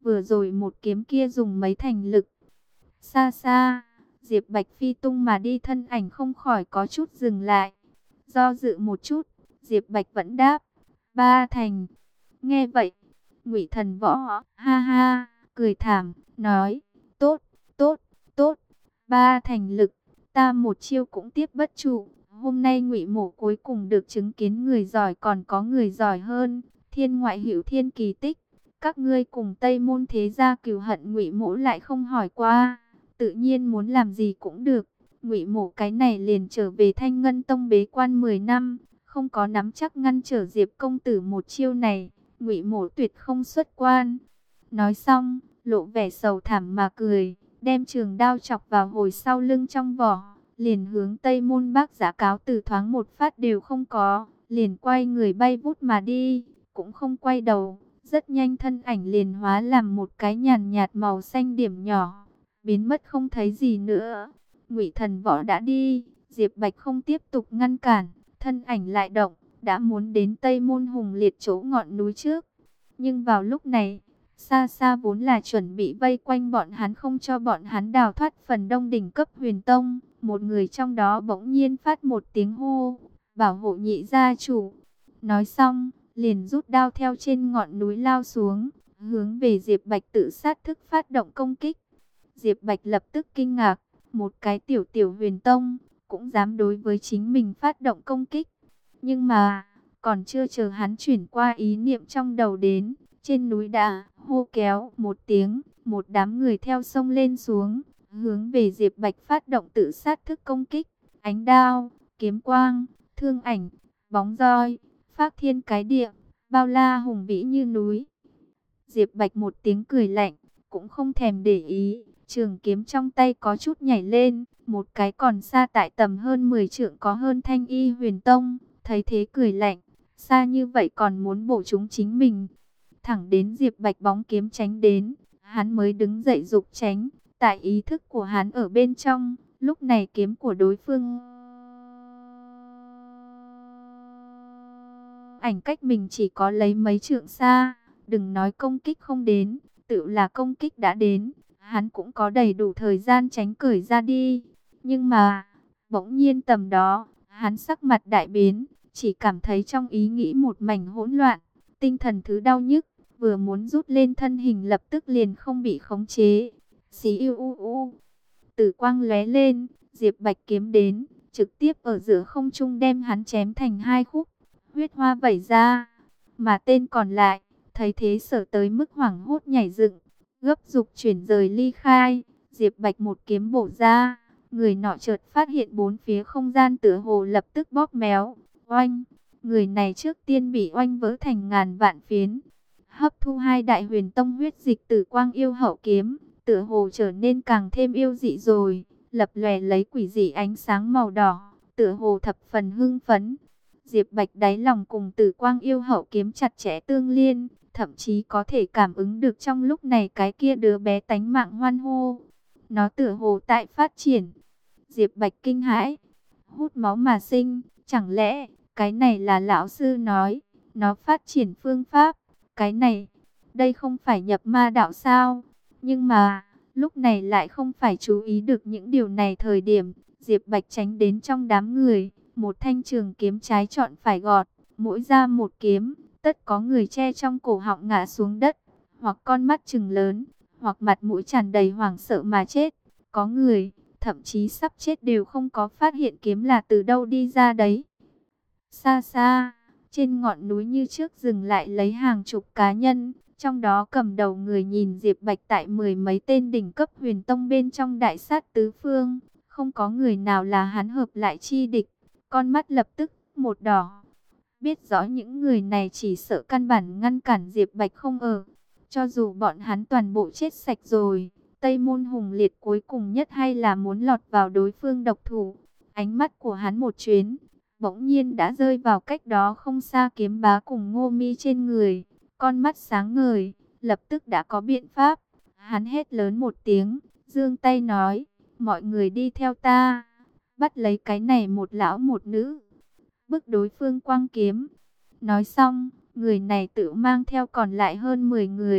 vừa rồi một kiếm kia dùng mấy thành lực. Xa xa, Diệp Bạch phi tung mà đi, thân ảnh không khỏi có chút dừng lại. Do dự một chút, Diệp Bạch vẫn đáp, 3 thành. Nghe vậy, Ngụy Thần Võ ha ha cười thảm, nói, tốt, tốt, tốt, 3 thành lực, ta một chiêu cũng tiếp bất trụ. Hôm nay Ngụy Mỗ cuối cùng được chứng kiến người giỏi còn có người giỏi hơn, thiên ngoại hữu thiên kỳ tích. Các ngươi cùng Tây Môn thế gia cừu hận, Ngụy Mỗ lại không hỏi qua, tự nhiên muốn làm gì cũng được. Ngụy Mỗ cái này liền trở về Thanh Ngân Tông bế quan 10 năm, không có nắm chắc ngăn trở Diệp công tử một chiêu này, Ngụy Mỗ tuyệt không xuất quan. Nói xong, lộ vẻ sầu thảm mà cười, đem trường đao chọc vào hồi sau lưng trong vỏ, liền hướng Tây Môn Bác Giá cáo từ, thoáng một phát đều không có, liền quay người bay vút mà đi, cũng không quay đầu. Rất nhanh thân ảnh liền hóa làm một cái nhàn nhạt màu xanh điểm nhỏ, biến mất không thấy gì nữa. Ngụy Thần Võ đã đi, Diệp Bạch không tiếp tục ngăn cản, thân ảnh lại động, đã muốn đến Tây Môn Hùng Liệt chỗ ngọn núi trước. Nhưng vào lúc này, xa xa vốn là chuẩn bị vây quanh bọn hắn không cho bọn hắn đào thoát phần đông đỉnh cấp Huyền Tông, một người trong đó bỗng nhiên phát một tiếng hô, bảo hộ Nhị gia chủ. Nói xong, liền rút đao theo trên ngọn núi lao xuống, hướng về Diệp Bạch tự sát thức phát động công kích. Diệp Bạch lập tức kinh ngạc, một cái tiểu tiểu Huyền Tông cũng dám đối với chính mình phát động công kích. Nhưng mà, còn chưa chờ hắn chuyển qua ý niệm trong đầu đến, trên núi đã hô kéo một tiếng, một đám người theo sông lên xuống, hướng về Diệp Bạch phát động tự sát thức công kích. Ánh đao, kiếm quang, thương ảnh, bóng roi, phác thiên cái địa, bao la hùng vĩ như núi. Diệp Bạch một tiếng cười lạnh, cũng không thèm để ý, trường kiếm trong tay có chút nhảy lên, một cái còn xa tại tầm hơn 10 trượng có hơn Thanh Y Huyền Tông, thấy thế cười lạnh, xa như vậy còn muốn bổ trúng chính mình. Thẳng đến Diệp Bạch bóng kiếm tránh đến, hắn mới đứng dậy dục tránh, tại ý thức của hắn ở bên trong, lúc này kiếm của đối phương ảnh cách mình chỉ có lấy mấy trượng xa, đừng nói công kích không đến, tự là công kích đã đến, hắn cũng có đầy đủ thời gian tránh cởi ra đi. Nhưng mà, bỗng nhiên tầm đó, hắn sắc mặt đại biến, chỉ cảm thấy trong ý nghĩ một mảnh hỗn loạn, tinh thần thứ đau nhức, vừa muốn rút lên thân hình lập tức liền không bị khống chế. Xí u u u, tử quang lóe lên, Diệp Bạch kiếm đến, trực tiếp ở giữa không trung đem hắn chém thành hai khúc, huyết hoa vẩy ra. Mà tên còn lại, thấy thế sợ tới mức hoảng hốt nhảy dựng, gấp giục chuyển rời ly khai. Diệp Bạch một kiếm bổ ra, người nọ chợt phát hiện bốn phía không gian tựa hồ lập tức bóp méo, oanh, người này trước tiên bị oanh vỡ thành ngàn vạn phiến. Hấp thu hai đại Huyền Tông huyết dịch, Tử Quang Yêu Hậu kiếm tựa hồ trở nên càng thêm yêu dị rồi, lập lòe lấy quỷ dị ánh sáng màu đỏ, tựa hồ thập phần hưng phấn. Diệp Bạch đáy lòng cùng Tử Quang Yêu Hậu kiếm chặt chẽ tương liên, thậm chí có thể cảm ứng được trong lúc này cái kia đứa bé tánh mạng hoan hô. Nó tựa hồ tại phát triển. Diệp Bạch kinh hãi, hút máu mà sinh, chẳng lẽ cái này là lão sư nói, nó phát triển phương pháp, cái này, đây không phải nhập ma đạo sao? Nhưng mà, lúc này lại không phải chú ý được những điều này thời điểm, Diệp Bạch tránh đến trong đám người, một thanh trường kiếm trái chọn phải gọt, mỗi ra một kiếm, tất có người che trong cổ họng ngã xuống đất, hoặc con mắt trừng lớn, hoặc mặt mũi tràn đầy hoảng sợ mà chết. Có người, thậm chí sắp chết đều không có phát hiện kiếm là từ đâu đi ra đấy. Xa xa, trên ngọn núi như trước dừng lại lấy hàng chục cá nhân, trong đó cầm đầu người nhìn Diệp Bạch tại mười mấy tên đỉnh cấp Huyền Tông bên trong đại sát tứ phương, không có người nào là hắn hợp lại chi địch, con mắt lập tức một đỏ. Biết rõ những người này chỉ sợ căn bản ngăn cản Diệp Bạch không ở, cho dù bọn hắn toàn bộ chết sạch rồi, Tây Môn Hùng Liệt cuối cùng nhất hay là muốn lọt vào đối phương độc thủ. Ánh mắt của hắn một chuyến, bỗng nhiên đã rơi vào cách đó không xa Kiếm Bá cùng Ngô Mi trên người, con mắt sáng ngời, lập tức đã có biện pháp. Hắn hét lớn một tiếng, giương tay nói, mọi người đi theo ta, bắt lấy cái này một lão một nữ, bức đối phương quăng kiếm. Nói xong, người này tự mang theo còn lại hơn 10 người,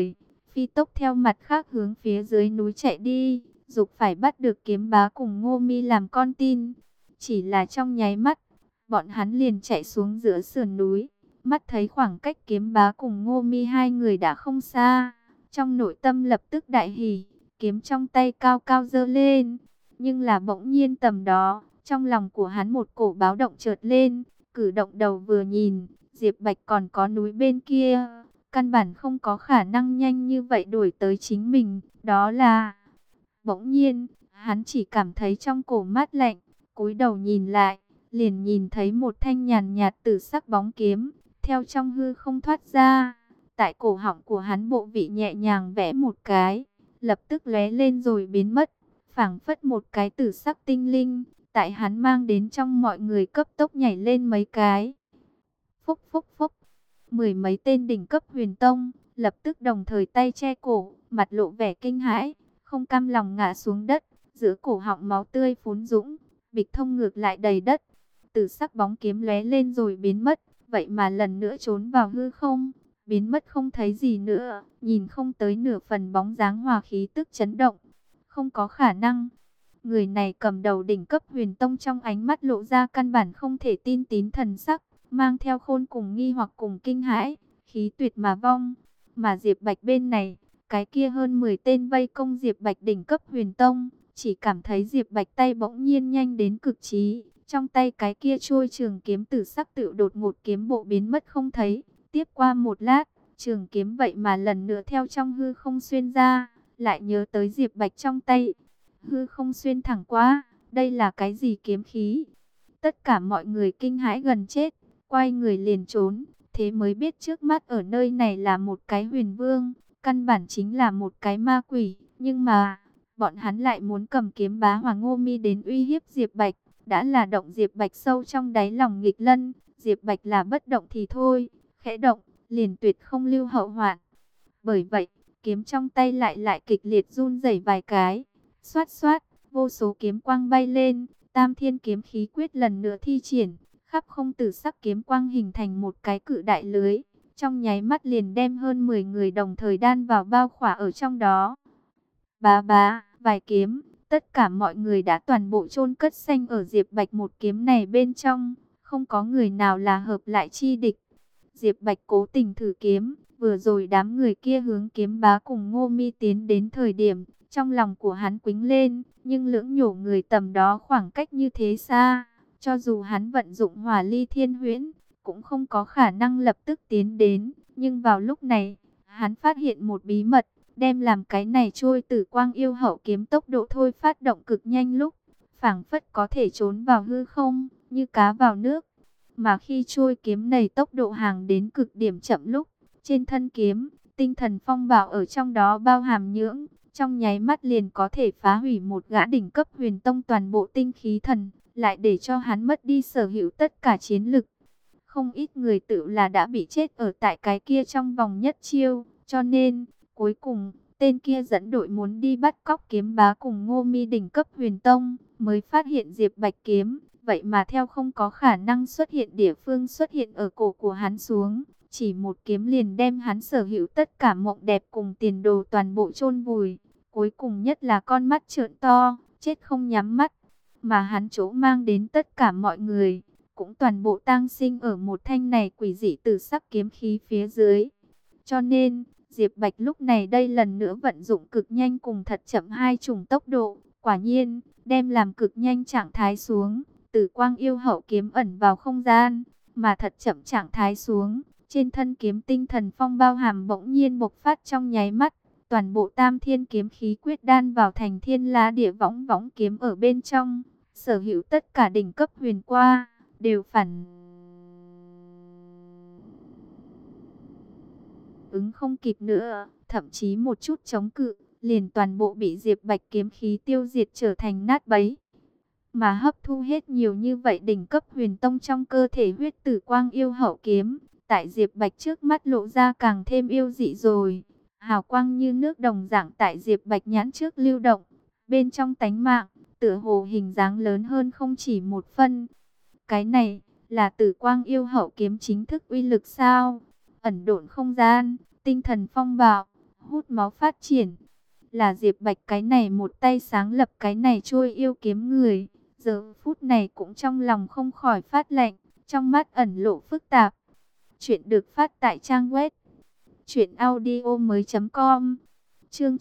phi tốc theo mặt khác hướng phía dưới núi chạy đi, dục phải bắt được Kiếm Bá cùng Ngô Mi làm con tin. Chỉ là trong nháy mắt, bọn hắn liền chạy xuống giữa sườn núi, mắt thấy khoảng cách Kiếm Bá cùng Ngô Mi hai người đã không xa, trong nội tâm lập tức đại hỉ, kiếm trong tay cao cao giơ lên. Nhưng là bỗng nhiên tầm đó, trong lòng của hắn một cổ báo động chợt lên, cử động đầu vừa nhìn, Diệp Bạch còn có núi bên kia, căn bản không có khả năng nhanh như vậy đuổi tới chính mình, đó là... Bỗng nhiên, hắn chỉ cảm thấy trong cổ mát lạnh, cúi đầu nhìn lại, liền nhìn thấy một thanh nhàn nhạt tử sắc bóng kiếm, theo trong hư không thoát ra. Tại cổ họng của hắn bộ vị nhẹ nhàng vẽ một cái, lập tức lóe lên rồi biến mất, phảng phất một cái tử sắc tinh linh, tại hắn mang đến trong mọi người cấp tốc nhảy lên mấy cái. Phúc phúc phúc, mười mấy tên đỉnh cấp huyền tông, lập tức đồng thời tay che cổ, mặt lộ vẻ kinh hãi, không cam lòng ngã xuống đất, giữa cổ họng máu tươi phún dũng, bịch thông ngược lại đầy đất. Tử sắc bóng kiếm lóe lên rồi biến mất, vậy mà lần nữa trốn vào hư không, biến mất không thấy gì nữa, nhìn không tới nửa phần bóng dáng hòa khí tức chấn động. Không có khả năng. Người này cầm đầu đỉnh cấp huyền tông trong ánh mắt lộ ra căn bản không thể tin tín thần sắc, mang theo khôn cùng nghi hoặc cùng kinh hãi, khí tuyệt mà vong. Mà Diệp Bạch bên này, cái kia hơn 10 tên vây công Diệp Bạch đỉnh cấp huyền tông, chỉ cảm thấy Diệp Bạch tay bỗng nhiên nhanh đến cực trí, trong tay cái kia trôi trường kiếm tử sắc tự đột ngột kiếm bộ biến mất không thấy. Tiếp qua một lát, trường kiếm vậy mà lần nữa theo trong hư không xuyên ra, lại nhớ tới Diệp Bạch trong tay. Hư không xuyên thẳng qua, đây là cái gì kiếm khí? Tất cả mọi người kinh hãi gần chết, quay người liền trốn, thế mới biết trước mắt ở nơi này là một cái huyền vương, căn bản chính là một cái ma quỷ, nhưng mà bọn hắn lại muốn cầm Kiếm Bá Hoàng Ngô Mi đến uy hiếp Diệp Bạch, đã là động Diệp Bạch sâu trong đáy lòng nghịch lân, Diệp Bạch là bất động thì thôi, khẽ động, liền tuyệt không lưu hậu hoạn. Bởi vậy, kiếm trong tay lại kịch liệt run rẩy vài cái, xoát xoát, vô số kiếm quang bay lên, Tam Thiên kiếm khí quyết lần nữa thi triển, khắp không tử sắc kiếm quang hình thành một cái cự đại lưới, trong nháy mắt liền đem hơn 10 người đồng thời đan vào bao khỏa ở trong đó. Bá bá, vài kiếm, tất cả mọi người đã toàn bộ chôn cất xanh ở Diệp Bạch một kiếm này bên trong, không có người nào là hợp lại chi địch. Diệp Bạch cố tình thử kiếm, vừa rồi đám người kia hướng Kiếm Bá cùng Ngô Mi tiến đến thời điểm, trong lòng của hắn quĩnh lên, nhưng lưỡng nhổ người tầm đó khoảng cách như thế xa, cho dù hắn vận dụng Hỏa Ly Thiên Huyễn, cũng không có khả năng lập tức tiến đến. Nhưng vào lúc này, hắn phát hiện một bí mật, đem làm cái này trôi Tử Quang Yêu Hậu kiếm tốc độ thôi phát động cực nhanh lúc, phảng phất có thể trốn vào hư không, như cá vào nước. Mà khi trôi kiếm này tốc độ hàng đến cực điểm chậm lúc, trên thân kiếm, tinh thần phong bạo ở trong đó bao hàm nhưỡng, trong nháy mắt liền có thể phá hủy một gã đỉnh cấp huyền tông toàn bộ tinh khí thần, lại để cho hắn mất đi sở hữu tất cả chiến lực. Không ít người tự là đã bị chết ở tại cái kia trong vòng nhất chiêu, cho nên, cuối cùng, tên kia dẫn đội muốn đi bắt cóc Kiếm Bá cùng Ngô Mi đỉnh cấp huyền tông, mới phát hiện Diệp Bạch kiếm, vậy mà theo không có khả năng xuất hiện địa phương xuất hiện ở cổ của hắn xuống, chỉ một kiếm liền đem hắn sở hữu tất cả mộng đẹp cùng tiền đồ toàn bộ chôn vùi. Cuối cùng nhất là con mắt trợn to, chết không nhắm mắt, mà hắn chỗ mang đến tất cả mọi người, cũng toàn bộ tang sinh ở một thanh này quỷ dị tử sắc kiếm khí phía dưới. Cho nên, Diệp Bạch lúc này đây lần nữa vận dụng cực nhanh cùng thật chậm hai chủng tốc độ, quả nhiên, đem làm cực nhanh trạng thái xuống, Tử Quang Yêu Hậu kiếm ẩn vào không gian, mà thật chậm trạng thái xuống, trên thân kiếm tinh thần phong bao hàm bỗng nhiên bộc phát trong nháy mắt, toàn bộ Tam Thiên kiếm khí quyết đan vào thành Thiên Lá Địa Võng Võng kiếm ở bên trong, sở hữu tất cả đỉnh cấp huyền qua, đều phản ứng không kịp nữa, thậm chí một chút chống cự, liền toàn bộ bị Diệp Bạch kiếm khí tiêu diệt trở thành nát bấy. Mà hấp thu hết nhiều như vậy đỉnh cấp huyền tông trong cơ thể huyết Tử Quang Yêu Hậu kiếm, tại Diệp Bạch trước mắt lộ ra càng thêm yêu dị rồi. Hào quang như nước đồng dạng tại Diệp Bạch nhãn trước lưu động, bên trong tánh mạng, tựa hồ hình dáng lớn hơn không chỉ một phân. Cái này, là Tử Quang Yêu Hậu kiếm chính thức uy lực sao? Ẩn độn không gian, tinh thần phong bạo, hút máu phát triển. Là Diệp Bạch cái này một tay sáng lập cái này trôi yêu kiếm người, giờ phút này cũng trong lòng không khỏi phát lạnh, trong mắt ẩn lộ phức tạp. Chuyện được phát tại trang web truyệnaudiomoi.com. Chương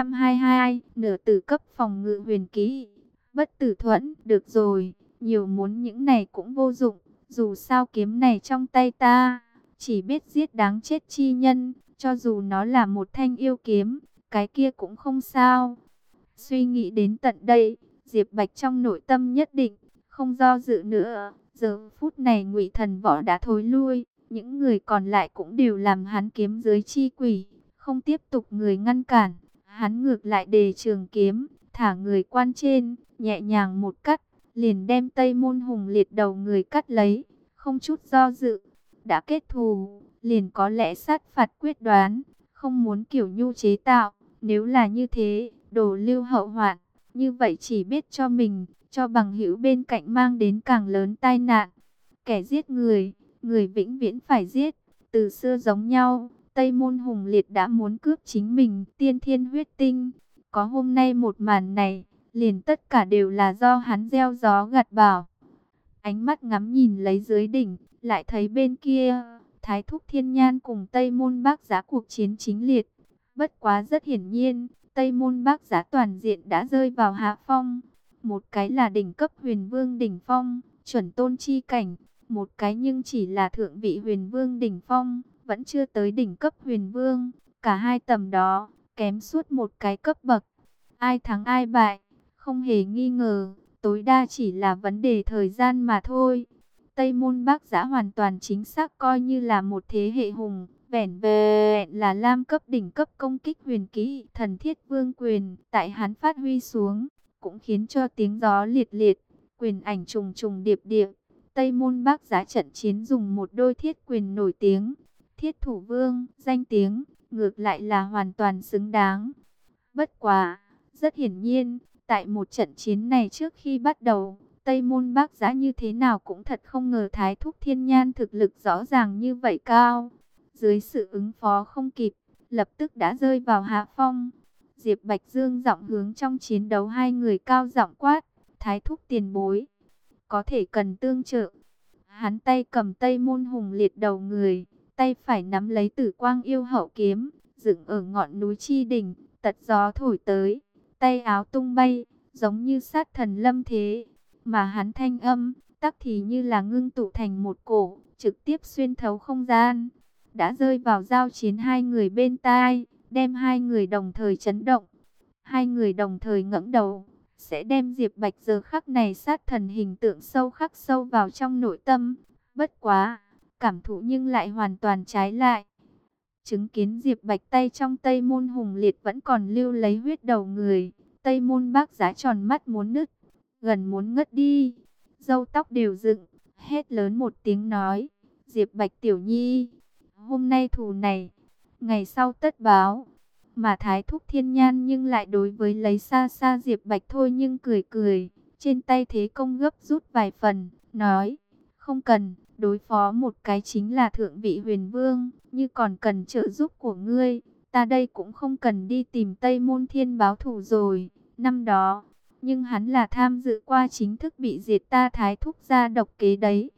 922, nửa tử cấp phòng ngự huyền kỹ. Bất tử thuẫn, được rồi, nhiều muốn những này cũng vô dụng, dù sao kiếm này trong tay ta, chỉ biết giết đáng chết chi nhân, cho dù nó là một thanh yêu kiếm, cái kia cũng không sao. Suy nghĩ đến tận đây, Diệp Bạch trong nội tâm nhất định, không do dự nữa. Giờ phút này Ngụy Thần Võ đã thối lui, những người còn lại cũng đều làm hắn kiếm dưới chi quỷ, không tiếp tục người ngăn cản. Hắn ngược lại đề trường kiếm, thả người quan trên, nhẹ nhàng một cắt, liền đem Tây Môn Hùng Liệt đầu người cắt lấy, không chút do dự. Đã kết thù, liền có lẽ sát phạt quyết đoán, không muốn kiểu nhu chế tạo. Nếu là như thế, đồ lưu hậu hoạn, như vậy chỉ biết cho mình, cho bằng hữu bên cạnh mang đến càng lớn tai nạn. Kẻ giết người, người vĩnh viễn phải giết. Từ xưa giống nhau, Tây Môn Hùng Liệt đã muốn cướp chính mình tiên thiên huyết tinh. Có hôm nay một màn này, liền tất cả đều là do hắn gieo gió gặt bão. Ánh mắt ngắm nhìn lấy dưới đỉnh, lại thấy bên kia, Thái Thúc Thiên Nhan cùng Tây Môn Bác Giá cuộc chiến chính liệt. Bất quá rất hiển nhiên, Tây Môn Bác Giá toàn diện đã rơi vào hạ phong. Một cái là đỉnh cấp huyền vương đỉnh phong, chuẩn tôn chi cảnh. Một cái nhưng chỉ là thượng vị huyền vương đỉnh phong, vẫn chưa tới đỉnh cấp huyền vương. Cả hai tầm đó, kém suốt một cái cấp bậc. Ai thắng ai bại, không hề nghi ngờ, tối đa chỉ là vấn đề thời gian mà thôi. Tây Môn Bác Giá hoàn toàn chính xác coi như là một thế hệ hùng, vẻn vẹn là lam cấp đỉnh cấp công kích huyền kỹ Thần Thiết Vương Quyền, tại hắn phát huy xuống, cũng khiến cho tiếng gió liệt liệt, quyền ảnh trùng trùng điệp điệp. Tây Môn Bác Giá trận chiến dùng một đôi thiết quyền nổi tiếng, Thiết Thủ Vương, danh tiếng, ngược lại là hoàn toàn xứng đáng. Bất quá, rất hiển nhiên, tại một trận chiến này trước khi bắt đầu, Tây Môn Bác Giá như thế nào cũng thật không ngờ Thái Thúc Thiên Nhan thực lực rõ ràng như vậy cao. Dưới sự ứng phó không kịp, lập tức đã rơi vào hạ phong. Diệp Bạch Dương giọng hướng trong chiến đấu hai người cao giọng quát, Thái Thúc tiền bối, có thể cần tương trợ. Hắn tay cầm Tây Môn Hùng Liệt đầu người, tay phải nắm lấy Tử Quang Yêu Hậu kiếm, dựng ở ngọn núi chi đỉnh, tật gió thổi tới, tay áo tung bay, giống như sát thần lâm thế. Mà hắn thanh âm, tắc thì như là ngưng tụ thành một cổ, trực tiếp xuyên thấu không gian. Đã rơi vào giao chiến hai người bên tai, đem hai người đồng thời chấn động. Hai người đồng thời ngẩng đầu, sẽ đem Diệp Bạch giờ khắc này sát thần hình tượng sâu khắc sâu vào trong nội tâm. Bất quá, cảm thụ nhưng lại hoàn toàn trái lại. Chứng kiến Diệp Bạch tay trong Tây Môn Hùng Liệt vẫn còn lưu lấy huyết đầu người, Tây Môn Bác Giá tròn mắt muốn nứt, gần muốn ngất đi, râu tóc đều dựng, hét lớn một tiếng nói, Diệp Bạch tiểu nhi, hôm nay thù này, ngày sau tất báo. Mà Thái Thúc Thiên Nhan nhưng lại đối với lấy xa xa Diệp Bạch thôi nhưng cười cười, trên tay thế công gấp rút vài phần, nói, không cần, đối phó một cái chính là thượng vị huyền vương, như còn cần trợ giúp của ngươi, ta đây cũng không cần đi tìm Tây Môn Thiên báo thù rồi. Năm đó, nhưng hắn là tham dự qua chính thức bị diệt ta Thái Thúc gia độc kế đấy.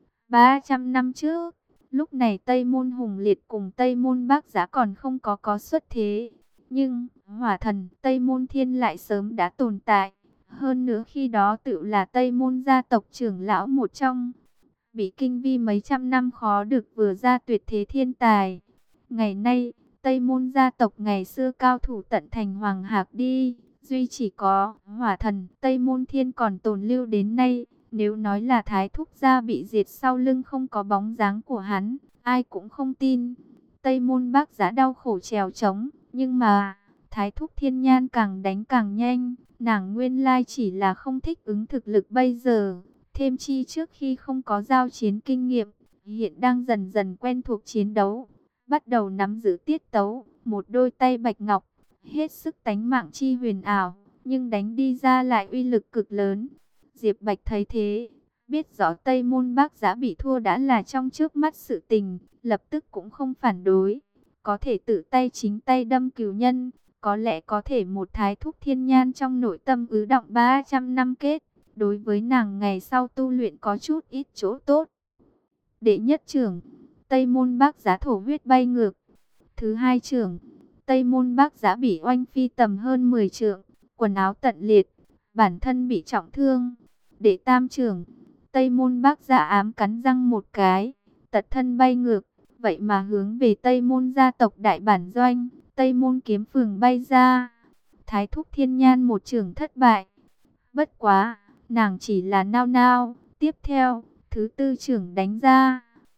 300 năm trước, lúc này Tây Môn Hùng Liệt cùng Tây Môn Bác Giá còn không có xuất thế. Nhưng, hỏa thần Tây Môn Thiên lại sớm đã tồn tại. Hơn nữa khi đó tự là Tây Môn gia tộc trưởng lão một trong. Bị kinh vi mấy trăm năm khó được vừa ra tuyệt thế thiên tài. Ngày nay, Tây Môn gia tộc ngày xưa cao thủ tận thành Hoàng Hạc đi. Duy chỉ có hỏa thần Tây Môn Thiên còn tồn lưu đến nay. Nếu nói là Thái Thúc gia bị diệt sau lưng không có bóng dáng của hắn, ai cũng không tin. Tây Môn Bác Giá đau khổ trèo trống, nhưng mà Thái Thúc Thiên Nhan càng đánh càng nhanh. Nàng nguyên lai chỉ là không thích ứng thực lực bây giờ. Thêm chi trước khi không có giao chiến kinh nghiệm, hiện đang dần dần quen thuộc chiến đấu, bắt đầu nắm giữ tiết tấu, một đôi tay bạch ngọc, hết sức tánh mạng chi huyền ảo, nhưng đánh đi ra lại uy lực cực lớn. Diệp Bạch thấy thế, biết rõ Tây Môn Bác Giá bị thua đã là trong trước mắt sự tình, lập tức cũng không phản đối, có thể tự tay chính tay đâm cửu nhân. Có lẽ có thể một thái thúc thiên nhan trong nội tâm ứ động 300 năm kết. Đối với nàng ngày sau tu luyện có chút ít chỗ tốt. Đệ nhất trưởng, Tây Môn Bác Giá thổ huyết bay ngược. Thứ hai trưởng, Tây Môn Bác Giá bị oanh phi tầm hơn 10 trượng, quần áo tận liệt, bản thân bị trọng thương. Đệ tam trưởng, Tây Môn Bác Giá ám cắn răng một cái, tật thân bay ngược, vậy mà hướng về Tây Môn gia tộc đại bản doanh, Tây Môn kiếm phường bay ra. Thái thúc thiên nhan một trưởng thất bại. Bất quá, nàng chỉ là nao nao, tiếp theo, thứ tư trưởng đánh ra.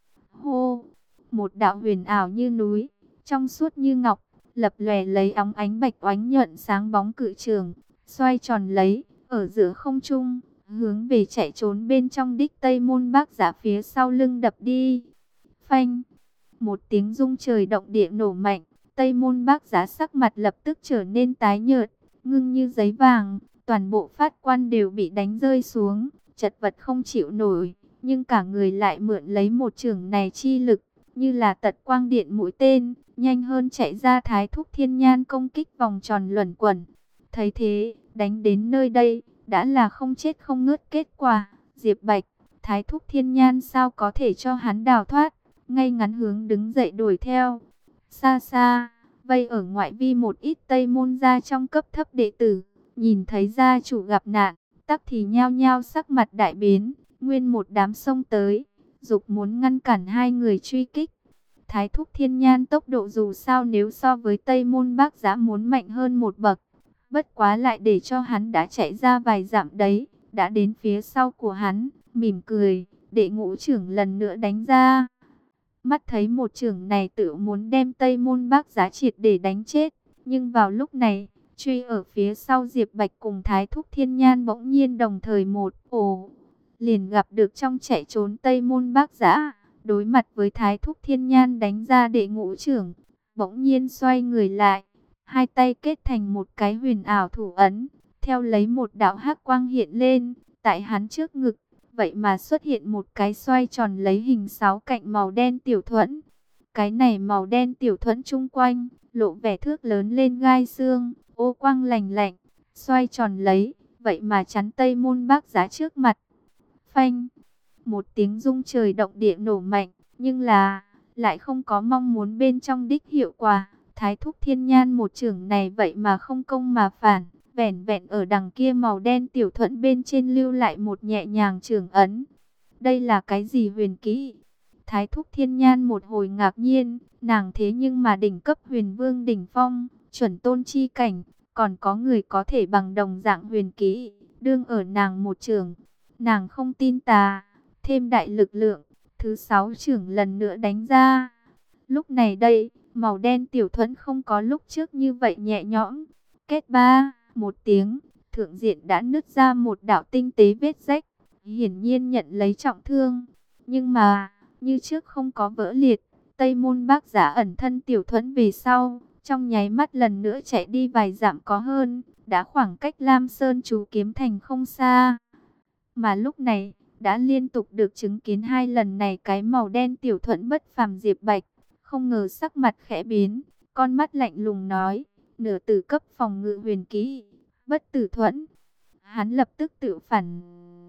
Hô, một đạo huyền ảo như núi, trong suốt như ngọc, lập lòe lấy óng ánh bạch oánh nhuận sáng bóng cự trường, xoay tròn lấy, ở giữa không trung, hướng về chạy trốn bên trong đích Tây Môn Bác Giá phía sau lưng đập đi. Phanh, một tiếng rung trời động địa nổ mạnh, Tây Môn Bác Giá sắc mặt lập tức trở nên tái nhợt, ngưng như giấy vàng, toàn bộ phát quan đều bị đánh rơi xuống, chật vật không chịu nổi, nhưng cả người lại mượn lấy một chưởng này chi lực, như là tật quang điện mũi tên, nhanh hơn chạy ra thái thúc thiên nhan công kích vòng tròn luẩn quẩn. Thấy thế, đánh đến nơi đây, đã là không chết không ngớt kết quả. Diệp Bạch, thái thúc thiên nhan sao có thể cho hắn đào thoát, ngay ngắn hướng đứng dậy đuổi theo. Xa xa, vây ở ngoại vi một ít Tây Môn gia trong cấp thấp đệ tử, nhìn thấy gia chủ gặp nạn, tắc thì nhao nhao sắc mặt đại biến, nguyên một đám xông tới, dục muốn ngăn cản hai người truy kích. Thái thúc thiên nhan tốc độ dù sao nếu so với Tây Môn Bác Giá muốn mạnh hơn một bậc, bất quá lại để cho hắn đã chạy ra vài dặm đấy, đã đến phía sau của hắn, mỉm cười, đệ ngũ trưởng lần nữa đánh ra. Mắt thấy một trưởng này tự muốn đem Tây Môn Bác Giá triệt để đánh chết, nhưng vào lúc này, truy ở phía sau Diệp Bạch cùng Thái thúc thiên nhan bỗng nhiên đồng thời một ồ, liền gặp được trong chạy trốn Tây Môn Bác Giá, đối mặt với Thái thúc thiên nhan đánh ra đệ ngũ trưởng, bỗng nhiên xoay người lại, hai tay kết thành một cái huyền ảo thủ ấn, theo lấy một đạo hắc quang hiện lên, tại hắn trước ngực, vậy mà xuất hiện một cái xoay tròn lấy hình sáu cạnh màu đen tiểu thuẫn. Cái này màu đen tiểu thuẫn chung quanh, lộ vẻ thước lớn lên gai xương, ô quang lành lạnh, xoay tròn lấy, vậy mà chắn Tây Môn Bác Giá trước mặt. Phanh, một tiếng rung trời động địa nổ mạnh, nhưng là, lại không có mong muốn bên trong đích hiệu quả. Thái thúc thiên nhan một chưởng này vậy mà không công mà phản, vẻn vẹn ở đằng kia màu đen tiểu thuẫn bên trên lưu lại một nhẹ nhàng chưởng ấn. Đây là cái gì huyền kỹ? Thái thúc thiên nhan một hồi ngạc nhiên, nàng thế nhưng mà đỉnh cấp huyền vương đỉnh phong, chuẩn tôn chi cảnh, còn có người có thể bằng đồng dạng huyền kỹ, đương ở nàng một chưởng. Nàng không tin tà, thêm đại lực lượng, thứ sáu chưởng lần nữa đánh ra. Lúc này đây, màu đen tiểu thuẫn không có lúc trước như vậy nhẹ nhõm. Kết ba, một tiếng, thượng diện đã nứt ra một đạo tinh tế vết rách, hiển nhiên nhận lấy trọng thương. Nhưng mà, như trước không có vỡ liệt, Tây Môn Bác Giá ẩn thân tiểu thuẫn về sau, trong nháy mắt lần nữa chạy đi vài dặm có hơn, đã khoảng cách Lam Sơn chú kiếm thành không xa. Mà lúc này, đã liên tục được chứng kiến hai lần này cái màu đen tiểu thuẫn bất phàm Diệp Bạch, không ngờ sắc mặt khẽ biến, con mắt lạnh lùng nói, nửa tử cấp phòng ngự huyền kỹ, bất tử thuẫn. Hắn lập tức tự phản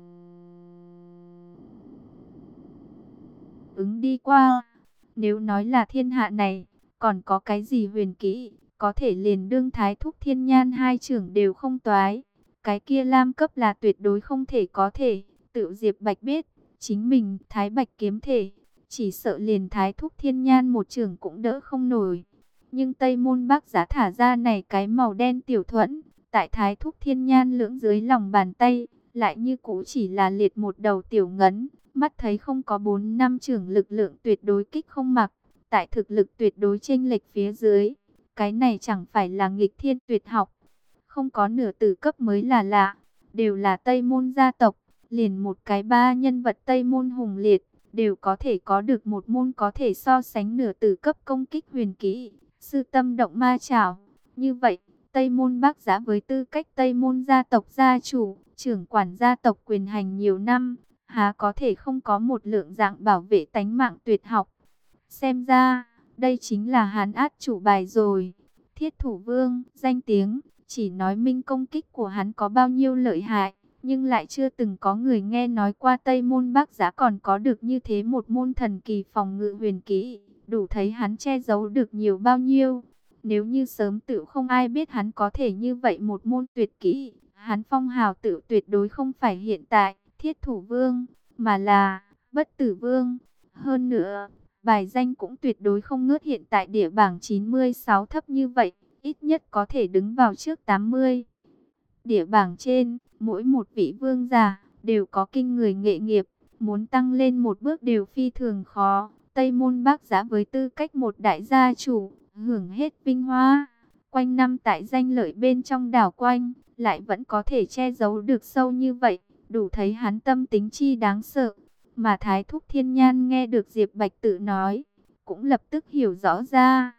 ứng đi qua. Nếu nói là thiên hạ này, còn có cái gì huyền kỹ, có thể liền đương thái thúc thiên nhan hai trưởng đều không toái. Cái kia lam cấp là tuyệt đối không thể có thể, tự Diệp Bạch biết, chính mình thái bạch kiếm thể, chỉ sợ liền thái thúc thiên nhan một trưởng cũng đỡ không nổi. Nhưng Tây Môn Bác Giá thả ra này cái màu đen tiểu thuẫn, tại thái thúc thiên nhan lưỡng dưới lòng bàn tay, lại như cũ chỉ là liệt một đầu tiểu ngấn, mắt thấy không có 4 năm trưởng lực lượng tuyệt đối kích không mặc, tại thực lực tuyệt đối chênh lệch phía dưới, cái này chẳng phải là nghịch thiên tuyệt học, không có nửa tử cấp mới là lạ, đều là Tây Môn gia tộc, liền một cái ba nhân vật Tây Môn hùng liệt, đều có thể có được một môn có thể so sánh nửa tử cấp công kích huyền kỹ, sư tâm động ma chảo. Như vậy, Tây Môn Bác Giá với tư cách Tây Môn gia tộc gia chủ, trưởng quản gia tộc quyền hành nhiều năm, há có thể không có một lượng dạng bảo vệ tánh mạng tuyệt học. Xem ra, Đây chính là hắn át chủ bài rồi. Thiết Thủ Vương, danh tiếng, chỉ nói minh công kích của hắn có bao nhiêu lợi hại, nhưng lại chưa từng có người nghe nói qua Tây Môn Bác Giá còn có được như thế một môn thần kỳ phòng ngự huyền kỹ, đủ thấy hắn che giấu được nhiều bao nhiêu. Nếu như sớm tự không ai biết hắn có thể như vậy một môn tuyệt kỹ, hắn phong hào tự tuyệt đối không phải hiện tại Thiết Thủ Vương, mà là Bất Tử Vương. Hơn nữa, bài danh cũng tuyệt đối không ngớt hiện tại địa bảng 96 thấp như vậy, ít nhất có thể đứng vào trước 80. Địa bảng trên, mỗi một vị vương giả đều có kinh người nghệ nghiệp, muốn tăng lên một bước đều phi thường khó. Tây Môn Bác Giá với tư cách một đại gia chủ, hưởng hết vinh hoa, quanh năm tại danh lợi bên trong đảo quanh, lại vẫn có thể che giấu được sâu như vậy, đủ thấy hắn tâm tính chi đáng sợ. Mà Thái Thúc Thiên Nhan nghe được Diệp Bạch tự nói, cũng lập tức hiểu rõ ra.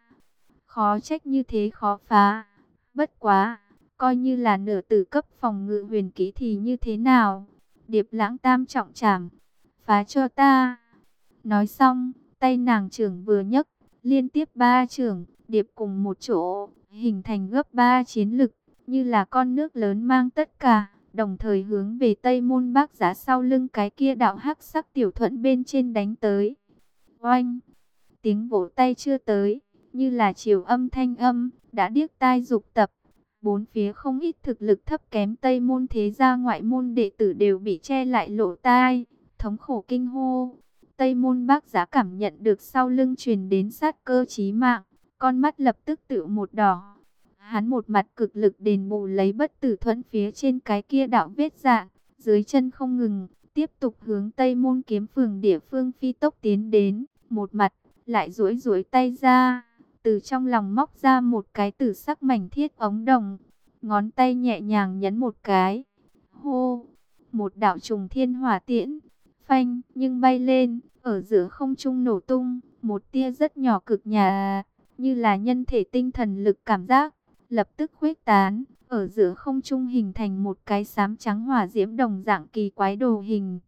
Khó trách như thế khó phá. Bất quá, coi như là nửa tử cấp phòng ngự huyền kỹ thì như thế nào? Điệp Lãng tam trọng trảm, phá cho ta. Nói xong, tay nàng trưởng vừa nhấc, liên tiếp 3 trưởng, điệp cùng một chỗ, hình thành gấp 3 chiến lực, như là con nước lớn mang tất cả, đồng thời hướng về Tây Môn Bác Giá sau lưng cái kia đạo hắc sắc tiểu thuẫn bên trên đánh tới. Oanh! Tiếng vỗ tay chưa tới, như là chiều âm thanh âm, đã điếc tai dục tập. Bốn phía không ít thực lực thấp kém Tây Môn thế gia ngoại môn đệ tử đều bị che lại lỗ tai, thống khổ kinh hô. Tây Môn Bác Giá cảm nhận được sau lưng truyền đến sát cơ chí mạng, con mắt lập tức tựu một đỏ. Hắn một mặt cực lực đền bù lấy bất tử thuẫn phía trên cái kia đạo vết dạn, dưới chân không ngừng, tiếp tục hướng Tây Môn Kiếm Phường địa phương phi tốc tiến đến, một mặt lại duỗi duỗi tay ra, từ trong lòng móc ra một cái tử sắc mảnh thiết ống đồng, ngón tay nhẹ nhàng nhấn một cái, hô, một đạo trùng thiên hỏa tiễn, phanh nhưng bay lên, ở giữa không trung nổ tung, một tia rất nhỏ cực nhà, như là nhân thể tinh thần lực cảm giác, lập tức khuếch tán, ở giữa không trung hình thành một cái xám trắng hỏa diễm đồng dạng kỳ quái đồ hình.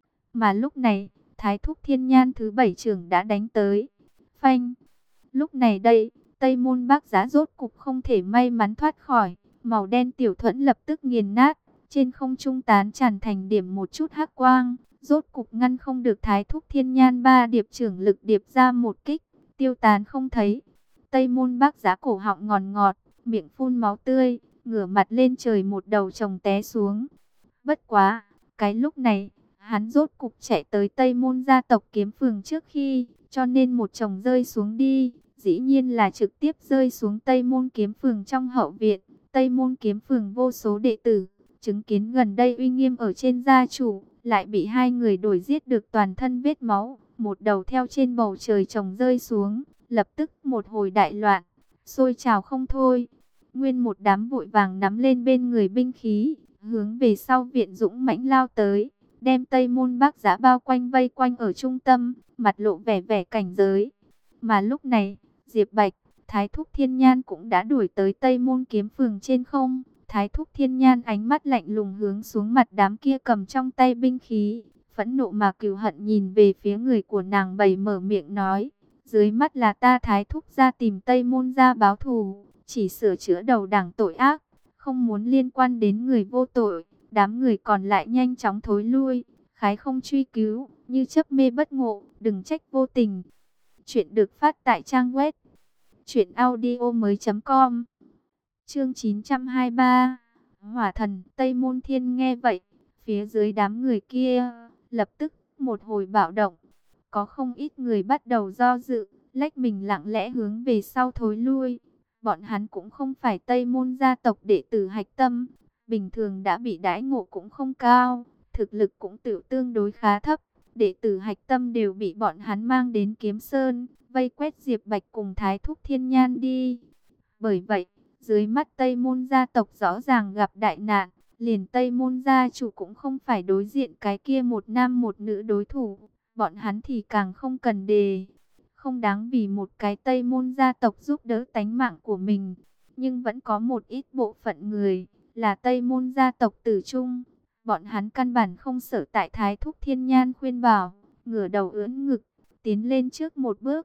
Mà lúc này, Thái Thúc Thiên Nhan thứ 7 trưởng đã đánh tới. Phanh! Lúc này đây, Tây Môn Bác Giá rốt cục không thể may mắn thoát khỏi, màu đen tiểu thuẫn lập tức nghiền nát, trên không trung tán tràn thành điểm một chút hắc quang, rốt cục ngăn không được Thái Thúc Thiên Nhan 3 điệp trưởng lực điệp ra một kích, tiêu tán không thấy. Tây Môn Bác Giá cổ họng ngọt ngọt, miệng phun máu tươi, ngửa mặt lên trời một đầu chồng té xuống. Bất quá, cái lúc này, hắn rốt cục chạy tới Tây Môn gia tộc Kiếm Phường trước khi, cho nên một chồng rơi xuống đi, dĩ nhiên là trực tiếp rơi xuống Tây Môn Kiếm Phường trong hậu viện. Tây Môn Kiếm Phường vô số đệ tử, chứng kiến gần đây uy nghiêm ở trên gia chủ, lại bị hai người đuổi giết được toàn thân vết máu, một đầu theo trên bầu trời chồng rơi xuống, lập tức một hồi đại loạn, sôi trào không thôi. Nguyên một đám vội vàng nắm lên bên người binh khí, hướng về sau viện dũng mãnh lao tới, đem Tây Môn Bác Giá bao quanh vây quanh ở trung tâm, mặt lộ vẻ vẻ cảnh giới. Mà lúc này, Diệp Bạch, Thái Thúc Thiên Nhan cũng đã đuổi tới Tây Môn Kiếm Phường trên không. Thái Thúc Thiên Nhan ánh mắt lạnh lùng hướng xuống mặt đám kia cầm trong tay binh khí, phẫn nộ mà cừu hận nhìn về phía người của nàng, bày mở miệng nói: dưới mắt là ta Thái Thúc ra tìm Tây Môn ra báo thù, chỉ sửa chữa đầu đảng tội ác, không muốn liên quan đến người vô tội. Đám người còn lại nhanh chóng thối lui, khái không truy cứu, như chấp mê bất ngộ, đừng trách vô tình. Chuyện được phát tại trang web truyệnaudiomoi.com. Chương 923. Hỏa thần. Tây Môn Thiên nghe vậy, phía dưới đám người kia lập tức một hồi bạo động, có không ít người bắt đầu do dự, lách mình lặng lẽ hướng về sau thối lui. Bọn hắn cũng không phải Tây Môn gia tộc đệ tử hạch tâm, bình thường đã bị đãi ngộ cũng không cao, thực lực cũng tự tương đối khá thấp. Đệ tử hạch tâm đều bị bọn hắn mang đến Kiếm Sơn, vây quét Diệp Bạch cùng Thái Thúc Thiên Nhan đi. Bởi vậy, dưới mắt Tây Môn gia tộc rõ ràng gặp đại nạn, liền Tây Môn gia chủ cũng không phải đối diện cái kia một nam một nữ đối thủ, bọn hắn thì càng không cần đề. Không đáng vì một cái Tây Môn gia tộc giúp đỡ tánh mạng của mình, nhưng vẫn có một ít bộ phận người là Tây Môn gia tộc tử trung. Bọn hắn căn bản không sợ tại Thái Thúc Thiên Nhan khuyên bảo, ngửa đầu ưỡn ngực, tiến lên trước một bước,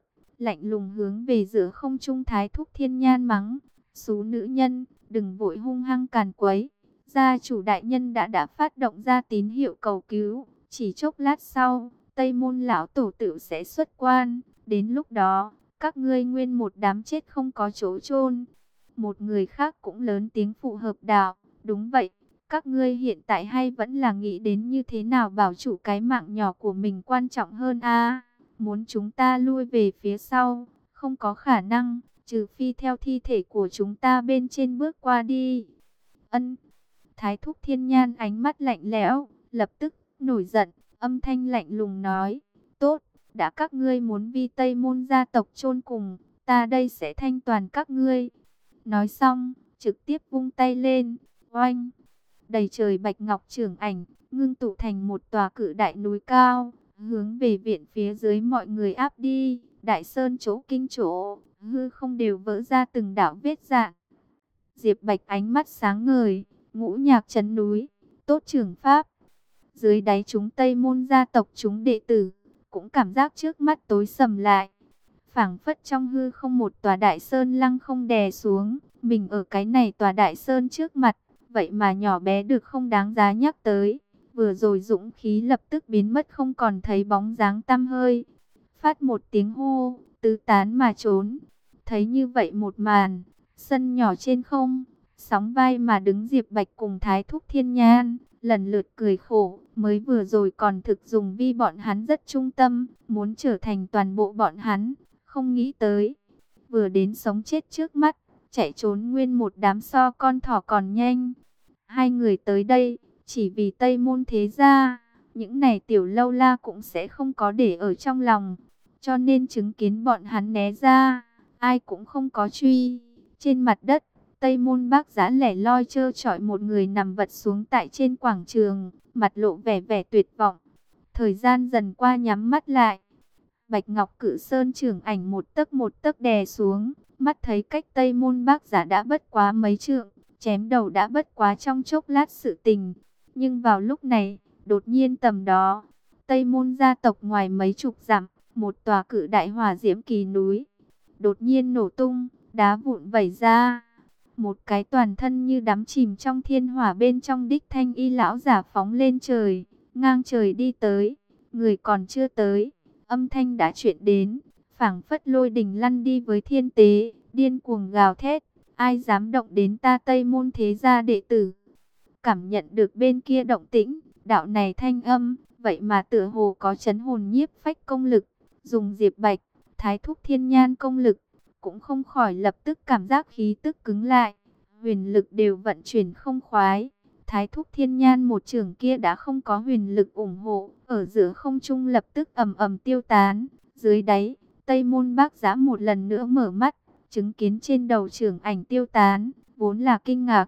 lạnh lùng hướng về giữa không trung Thái Thúc Thiên Nhan mắng: "Xú nữ nhân, đừng vội hung hăng càn quấy. Gia chủ đại nhân đã phát động ra tín hiệu cầu cứu, chỉ chốc lát sau, Tây Môn lão tổ tự sẽ xuất quan, đến lúc đó, các ngươi nguyên một đám chết không có chỗ chôn." Một người khác cũng lớn tiếng phụ hợp đạo: "Đúng vậy, các ngươi hiện tại hay vẫn là nghĩ đến như thế nào bảo chủ cái mạng nhỏ của mình quan trọng hơn a? Muốn chúng ta lui về phía sau, không có khả năng, trừ phi theo thi thể của chúng ta bên trên bước qua đi." Ân. Thái Thúc Thiên Nhan ánh mắt lạnh lẽo, lập tức nổi giận, âm thanh lạnh lùng nói: "Tốt, đã các ngươi muốn vi Tây Môn gia tộc chôn cùng, ta đây sẽ thanh toàn các ngươi." Nói xong, trực tiếp vung tay lên, oanh, đầy trời bạch ngọc chưởng ảnh, ngưng tụ thành một tòa cự đại núi cao, hướng về viện phía dưới mọi người áp đi. Đại sơn chỗ kinh chỗ, hư không đều vỡ ra từng đạo vết rạn. Diệp Bạch ánh mắt sáng ngời, ngũ nhạc chấn núi, tốt trưởng pháp. Dưới đáy chúng Tây Môn gia tộc chúng đệ tử, cũng cảm giác trước mắt tối sầm lại. Phảng phất trong hư không một tòa đại sơn lăng không đè xuống, mình ở cái này tòa đại sơn trước mặt, vậy mà nhỏ bé được không đáng giá nhắc tới. Vừa rồi dũng khí lập tức biến mất không còn thấy bóng dáng tăm hơi. Phát một tiếng hô, tứ tán mà trốn. Thấy như vậy một màn, sân nhỏ trên không, sóng vai mà đứng Diệp Bạch cùng Thái Thúc Thiên Nhan, lần lượt cười khổ. Mới vừa rồi còn thực dùng vi bọn hắn rất trung tâm, muốn trở thành toàn bộ bọn hắn. Không nghĩ tới, vừa đến sống chết trước mắt, chạy trốn nguyên một đám so con thỏ còn nhanh. Hai người tới đây, chỉ vì Tây Môn thế gia, những này tiểu lâu la cũng sẽ không có để ở trong lòng. Cho nên chứng kiến bọn hắn né ra, ai cũng không có truy. Trên mặt đất, Tây Môn Bác Giã lẻ loi trơ trọi một người nằm vật xuống tại trên quảng trường, mặt lộ vẻ vẻ tuyệt vọng. Thời gian dần qua nhắm mắt lại. Bạch Ngọc Cự Sơn trưởng ảnh một tấc đè xuống, mắt thấy cách Tây Môn Bác Giã đã bất quá mấy trượng, chém đầu đã bất quá trong chốc lát sự tình. Nhưng vào lúc này, đột nhiên tầm đó, Tây Môn gia tộc ngoài mấy chục dặm, một tòa cự đại hỏa diễm kỳ núi, đột nhiên nổ tung, đá vụn vẩy ra. Một cái toàn thân như đắm chìm trong thiên hỏa bên trong đích thanh y lão giả phóng lên trời, ngang trời đi tới, người còn chưa tới. Âm thanh đã chuyển đến, phảng phất lôi đình lăn đi với thiên tế, điên cuồng gào thét: "Ai dám động đến ta Tây Môn thế gia đệ tử?" Cảm nhận được bên kia động tĩnh, đạo này thanh âm, vậy mà tựa hồ có chấn hồn nhiếp phách công lực, dùng Diệp Bạch, Thái Thúc Thiên Nhan công lực, cũng không khỏi lập tức cảm giác khí tức cứng lại, huyền lực đều vận chuyển không khoái. Thái Thúc Thiên Nhan một trường kia đã không có huyền lực ủng hộ, ở giữa không trung lập tức ầm ầm tiêu tán. Dưới đáy, Tây Môn Bác Giã một lần nữa mở mắt, chứng kiến trên đầu trưởng ảnh tiêu tán, vốn là kinh ngạc.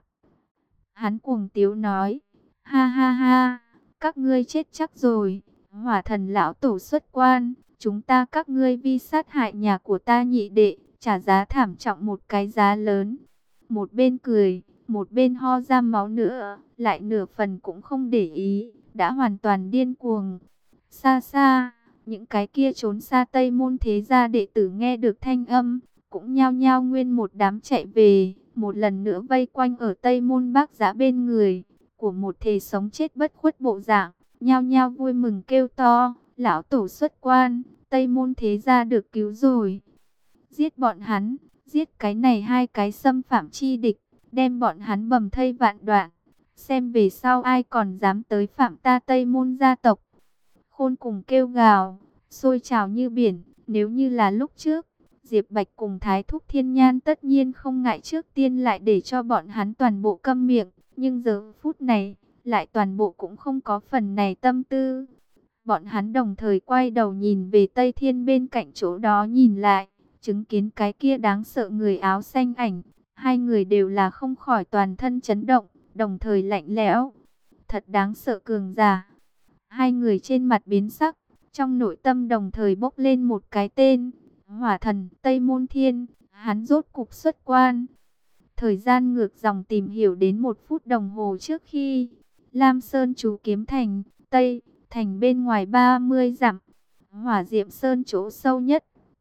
Hắn cuồng tiếu nói: "Ha ha ha, các ngươi chết chắc rồi, Hỏa Thần lão tổ xuất quan, chúng ta các ngươi vi sát hại nhà của ta nhị đệ, trả giá thảm trọng một cái giá lớn." Một bên cười, một bên ho ra máu nữa, lại nửa phần cũng không để ý, đã hoàn toàn điên cuồng. Xa xa, những cái kia trốn xa Tây Môn thế gia đệ tử nghe được thanh âm, cũng nhao nhao nguyên một đám chạy về, một lần nữa vây quanh ở Tây Môn Bác Giã bên người, của một thể sống chết bất khuất bộ dạng, nhao nhao vui mừng kêu to: "Lão tổ xuất quan, Tây Môn thế gia được cứu rồi. Giết bọn hắn, giết cái này hai cái xâm phạm chi địch, đem bọn hắn bầm thây vạn đoạn, xem về sau ai còn dám tới phạm ta Tây Môn gia tộc." Khôn cùng kêu gào, sôi trào như biển. Nếu như là lúc trước, Diệp Bạch cùng Thái Thúc Thiên Nhan tất nhiên không ngại trước tiên lại để cho bọn hắn toàn bộ câm miệng, nhưng giờ phút này, lại toàn bộ cũng không có phần này tâm tư. Bọn hắn đồng thời quay đầu nhìn về Tây Thiên bên cạnh chỗ đó nhìn lại, chứng kiến cái kia đáng sợ người áo xanh ảnh, hai người đều là không khỏi toàn thân chấn động, đồng thời lạnh lẽo. Thật đáng sợ cường giả. Hai người trên mặt biến sắc, trong nội tâm đồng thời bốc lên một cái tên: Hỏa Thần Tây Môn Thiên. Hắn rốt cục xuất quan. Thời gian ngược dòng tìm hiểu đến 1 phút đồng hồ trước khi Lam Sơn Chú Kiếm Thành, Tây Thành bên ngoài 30 dặm, Hỏa Diệm Sơn chỗ sâu nhất,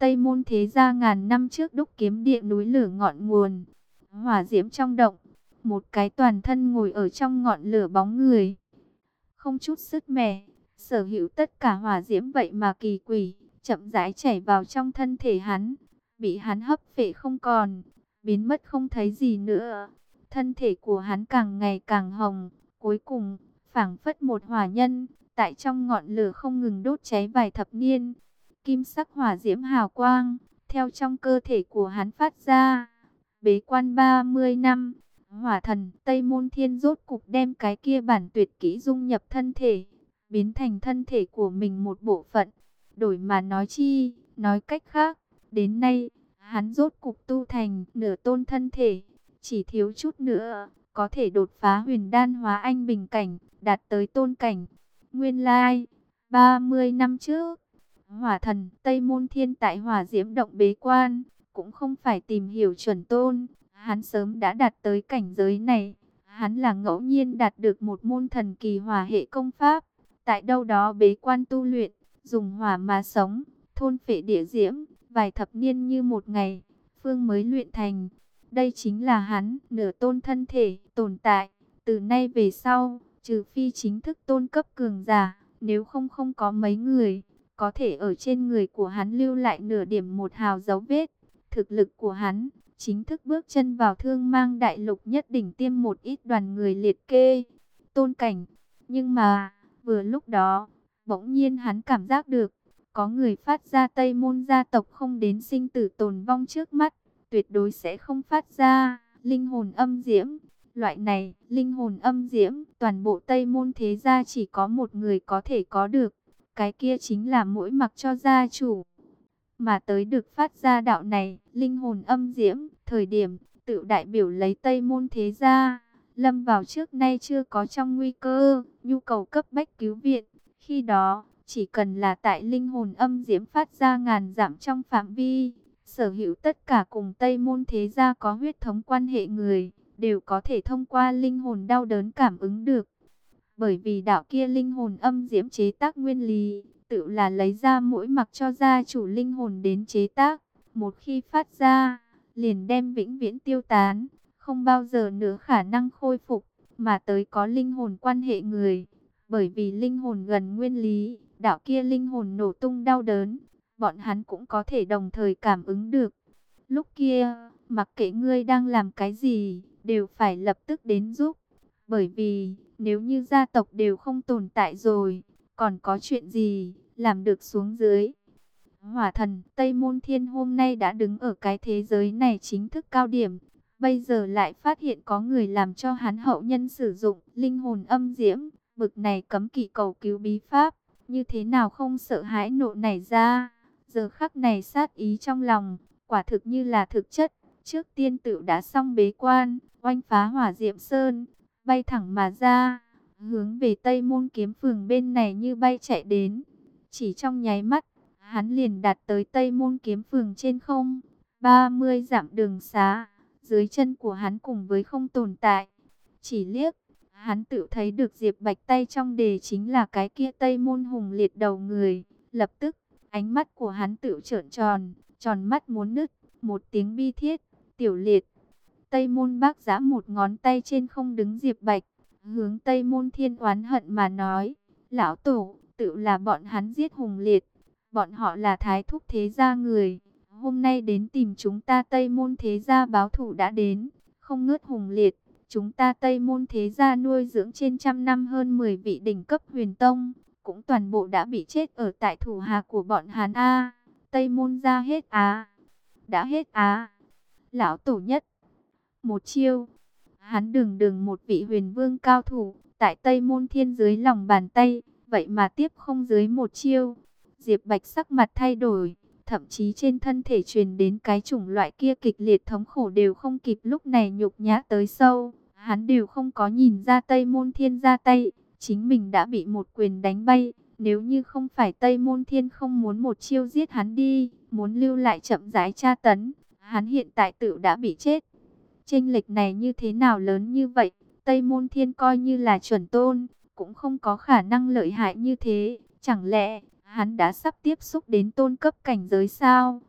Tây Môn thế gia ngàn năm trước đúc kiếm địa núi lửa ngọn nguồn. Hỏa diễm trong động, một cái toàn thân ngồi ở trong ngọn lửa bóng người, không chút sứt mẻ, sở hữu tất cả hỏa diễm vậy mà kỳ quỷ, chậm rãi chảy vào trong thân thể hắn, bị hắn hấp phệ không còn, biến mất không thấy gì nữa. Thân thể của hắn càng ngày càng hồng, cuối cùng phảng phất một hỏa nhân, tại trong ngọn lửa không ngừng đốt cháy vài thập niên. Kim sắc hỏa diễm hào quang theo trong cơ thể của hắn phát ra. Bế quan 30 năm, hỏa thần Tây Môn Thiên rốt cục đem cái kia bản tuyệt kỹ dung nhập thân thể, biến thành thân thể của mình một bộ phận. Đổi mà nói chi, nói cách khác, đến nay, hắn rốt cục tu thành nửa tôn thân thể, chỉ thiếu chút nữa, có thể đột phá huyền đan hóa anh bình cảnh, đạt tới tôn cảnh. Nguyên lai, 30 năm trước, hỏa thần Tây Môn Thiên tại hỏa diễm động bế quan, cũng không phải tìm hiểu chuẩn tôn, hắn sớm đã đạt tới cảnh giới này. Hắn là ngẫu nhiên đạt được một môn thần kỳ hỏa hệ công pháp, tại đâu đó bế quan tu luyện, dùng hỏa mà sống, thôn phệ địa diễm, vài thập niên như một ngày, phương mới luyện thành. Đây chính là hắn, nửa tôn thân thể, tồn tại. Từ nay về sau, trừ phi chính thức tôn cấp cường giả, nếu không không có mấy người có thể ở trên người của hắn lưu lại nửa điểm một hào dấu vết. Thực lực của hắn, chính thức bước chân vào Thương Mang Đại Lục nhất định tiêm một ít đoàn người liệt kê, tôn cảnh. Nhưng mà, vừa lúc đó, bỗng nhiên hắn cảm giác được, có người phát ra Tây Môn gia tộc không đến sinh tử tồn vong trước mắt, tuyệt đối sẽ không phát ra linh hồn âm diễm. Loại này, linh hồn âm diễm, toàn bộ Tây Môn thế gia chỉ có một người có thể có được. Cái kia chính là mỗi mặc cho gia chủ. Mà tới được phát ra đạo này, linh hồn âm diễm, thời điểm, tự đại biểu lấy Tây Môn thế gia, lâm vào trước nay chưa có trong nguy cơ, nhu cầu cấp bách cứu viện. Khi đó, chỉ cần là tại linh hồn âm diễm phát ra ngàn dặm trong phạm vi, sở hữu tất cả cùng Tây Môn thế gia có huyết thống quan hệ người, đều có thể thông qua linh hồn đau đớn cảm ứng được. Bởi vì đạo kia linh hồn âm diễm chế tác nguyên lý, tự là lấy ra mỗi mặc cho gia chủ linh hồn đến chế tác. Một khi phát ra, liền đem vĩnh viễn tiêu tán, không bao giờ nữa khả năng khôi phục, mà tới có linh hồn quan hệ người. Bởi vì linh hồn gần nguyên lý, đạo kia linh hồn nổ tung đau đớn, bọn hắn cũng có thể đồng thời cảm ứng được. Lúc kia, mặc kệ ngươi đang làm cái gì, đều phải lập tức đến giúp. Bởi vì, nếu như gia tộc đều không tồn tại rồi, còn có chuyện gì làm được xuống dưới. Hỏa thần Tây Môn Thiên hôm nay đã đứng ở cái thế giới này chính thức cao điểm. Bây giờ lại phát hiện có người làm cho hắn hậu nhân sử dụng linh hồn âm diễm. Bực này cấm kỵ cầu cứu bí pháp, như thế nào không sợ hãi nộ nảy ra. Giờ khắc này sát ý trong lòng, quả thực như là thực chất. Trước tiên tự đã xong bế quan, oanh phá hỏa diệm sơn, bay thẳng mà ra, hướng về Tây Môn Kiếm Phường bên này như bay chạy đến. Chỉ trong nháy mắt, hắn liền đạt tới Tây Môn Kiếm Phường trên không. 30 dặm đường xá, dưới chân của hắn cùng với không tồn tại. Chỉ liếc, hắn tự thấy được Diệp Bạch tay trong đề chính là cái kia Tây Môn Hùng liệt đầu người. Lập tức, ánh mắt của hắn tự trợn tròn, tròn mắt muốn nứt, một tiếng bi thiết, tiểu liệt. Tây Môn Bác giã một ngón tay trên không đứng Diệp Bạch, hướng Tây Môn Thiên oán hận mà nói, lão tổ, tự là bọn hắn giết Hùng Liệt, bọn họ là thái thúc thế gia người, hôm nay đến tìm chúng ta Tây Môn thế gia báo thù đã đến, không ngớt Hùng Liệt, chúng ta Tây Môn thế gia nuôi dưỡng trên trăm năm hơn 10 vị đỉnh cấp huyền tông, cũng toàn bộ đã bị chết ở tại thủ hạ của bọn hắn a. Tây Môn gia hết á, đã hết á. Lão tổ nhất một chiêu, hắn đường một vị huyền vương cao thủ, tại Tây Môn Thiên dưới lòng bàn tay, vậy mà tiếp không dưới một chiêu. Diệp Bạch sắc mặt thay đổi, thậm chí trên thân thể truyền đến cái chủng loại kia kịch liệt thống khổ đều không kịp lúc này nhục nhã tới sâu. Hắn đều không có nhìn ra Tây Môn Thiên ra tay, chính mình đã bị một quyền đánh bay. Nếu như không phải Tây Môn Thiên không muốn một chiêu giết hắn đi, muốn lưu lại chậm rãi tra tấn, hắn hiện tại tự đã bị chết. Chênh lệch này như thế nào lớn như vậy, Tây Môn Thiên coi như là chuẩn tôn, cũng không có khả năng lợi hại như thế. Chẳng lẽ, hắn đã sắp tiếp xúc đến tôn cấp cảnh giới sao?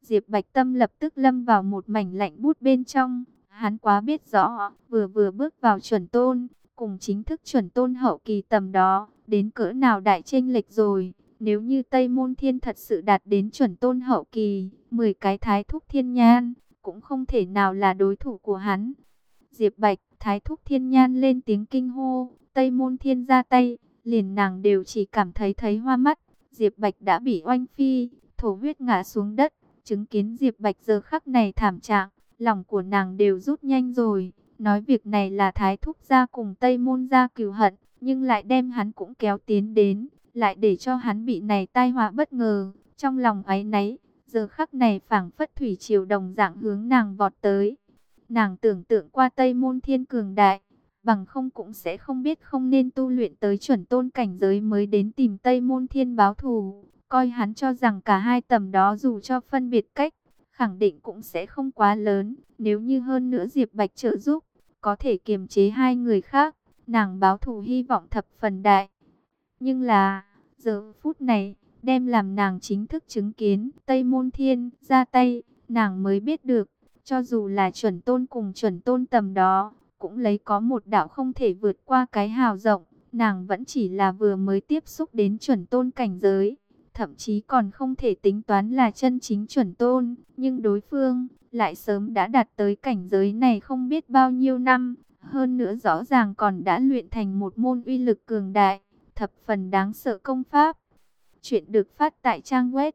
Diệp Bạch Tâm lập tức lâm vào một mảnh lạnh buốt bên trong. Hắn quá biết rõ, vừa bước vào chuẩn tôn, cùng chính thức chuẩn tôn hậu kỳ tầm đó, đến cỡ nào đại chênh lệch rồi. Nếu như Tây Môn Thiên thật sự đạt đến chuẩn tôn hậu kỳ, 10 cái thái thúc thiên nhan, cũng không thể nào là đối thủ của hắn. Diệp Bạch, thái thúc thiên nhan lên tiếng kinh hô, Tây Môn Thiên ra tay, liền nàng đều chỉ cảm thấy hoa mắt. Diệp Bạch đã bị oanh phi, thổ huyết ngã xuống đất, chứng kiến Diệp Bạch giờ khắc này thảm trạng, lòng của nàng đều rút nhanh rồi. Nói việc này là thái thúc gia cùng Tây Môn gia cừu hận, nhưng lại đem hắn cũng kéo tiến đến, lại để cho hắn bị này tai họa bất ngờ. Trong lòng áy náy, giờ khắc này phảng phất thủy triều đồng dạng hướng nàng vọt tới. Nàng tưởng tượng qua Tây Môn Thiên cường đại, bằng không cũng sẽ không biết không nên tu luyện tới chuẩn tôn cảnh giới mới đến tìm Tây Môn Thiên báo thù. Coi hắn cho rằng cả hai tầm đó dù cho phân biệt cách, khẳng định cũng sẽ không quá lớn. Nếu như hơn nữa Diệp Bạch trợ giúp, có thể kiềm chế hai người khác, nàng báo thù hy vọng thập phần đại. Nhưng là, giờ phút này, đem làm nàng chính thức chứng kiến Tây Môn Thiên ra tay, nàng mới biết được, cho dù là chuẩn tôn cùng chuẩn tôn tầm đó, cũng lấy có một đạo không thể vượt qua cái hào rộng, nàng vẫn chỉ là vừa mới tiếp xúc đến chuẩn tôn cảnh giới, thậm chí còn không thể tính toán là chân chính chuẩn tôn, nhưng đối phương lại sớm đã đạt tới cảnh giới này không biết bao nhiêu năm, hơn nữa rõ ràng còn đã luyện thành một môn uy lực cường đại, thập phần đáng sợ công pháp. Chuyện được phát tại trang web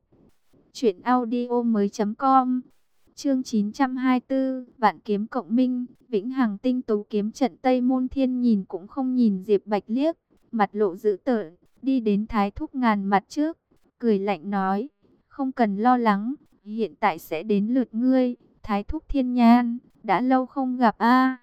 truyệnaudiomoi.com. Chương 924, Vạn kiếm cộng minh, Vĩnh Hằng tinh tú kiếm trận. Tây Môn Thiên nhìn cũng không nhìn Diệp Bạch liếc, mặt lộ dữ tợn, đi đến Thái thúc ngàn mặt trước, cười lạnh nói: "Không cần lo lắng, hiện tại sẽ đến lượt ngươi, Thái thúc Thiên Nhan, đã lâu không gặp a,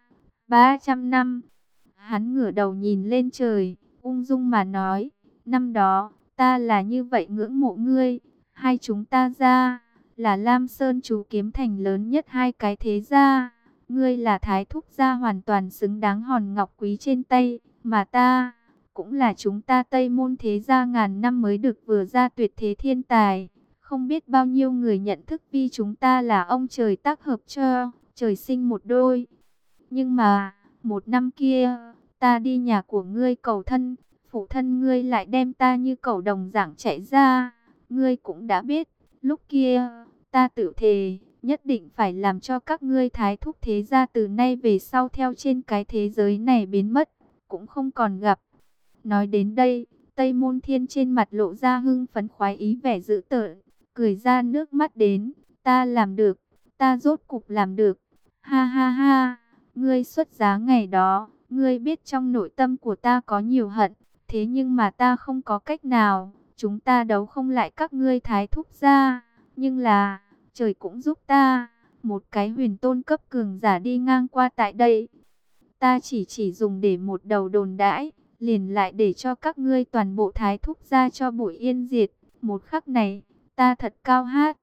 300 năm." Hắn ngửa đầu nhìn lên trời, ung dung mà nói: "Năm đó, ta là như vậy ngưỡng mộ ngươi, hai chúng ta ra là Lam Sơn chú kiếm thành lớn nhất hai cái thế gia, ngươi là thái thúc gia hoàn toàn xứng đáng hòn ngọc quý trên tay, mà ta cũng là chúng ta Tây Môn thế gia ngàn năm mới được vừa ra tuyệt thế thiên tài, không biết bao nhiêu người nhận thức vi chúng ta là ông trời tác hợp cho, trời sinh một đôi. Nhưng mà, một năm kia, ta đi nhà của ngươi cầu thân, phụ thân ngươi lại đem ta như cẩu đồng dạng chạy ra, ngươi cũng đã biết, lúc kia, ta tự thề, nhất định phải làm cho các ngươi thái thúc thế gia từ nay về sau theo trên cái thế giới này biến mất, cũng không còn gặp." Nói đến đây, Tây Môn Thiên trên mặt lộ ra hưng phấn khoái ý vẻ dữ tợn, cười ra nước mắt đến: "Ta làm được, ta rốt cục làm được, ha ha ha, ngươi xuất giá ngày đó, ngươi biết trong nội tâm của ta có nhiều hận, thế nhưng mà ta không có cách nào, chúng ta đấu không lại các ngươi thái thúc gia, nhưng là, trời cũng giúp ta, một cái huyền tôn cấp cường giả đi ngang qua tại đây, ta chỉ dùng để một đầu đồn đãi, liền lại để cho các ngươi toàn bộ thái thúc gia cho bụi yên diệt, một khắc này, ta thật cao hát.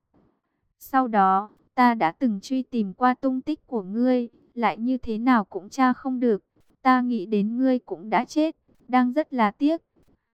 Sau đó, ta đã từng truy tìm qua tung tích của ngươi, lại như thế nào cũng tra không được, ta nghĩ đến ngươi cũng đã chết, đang rất là tiếc.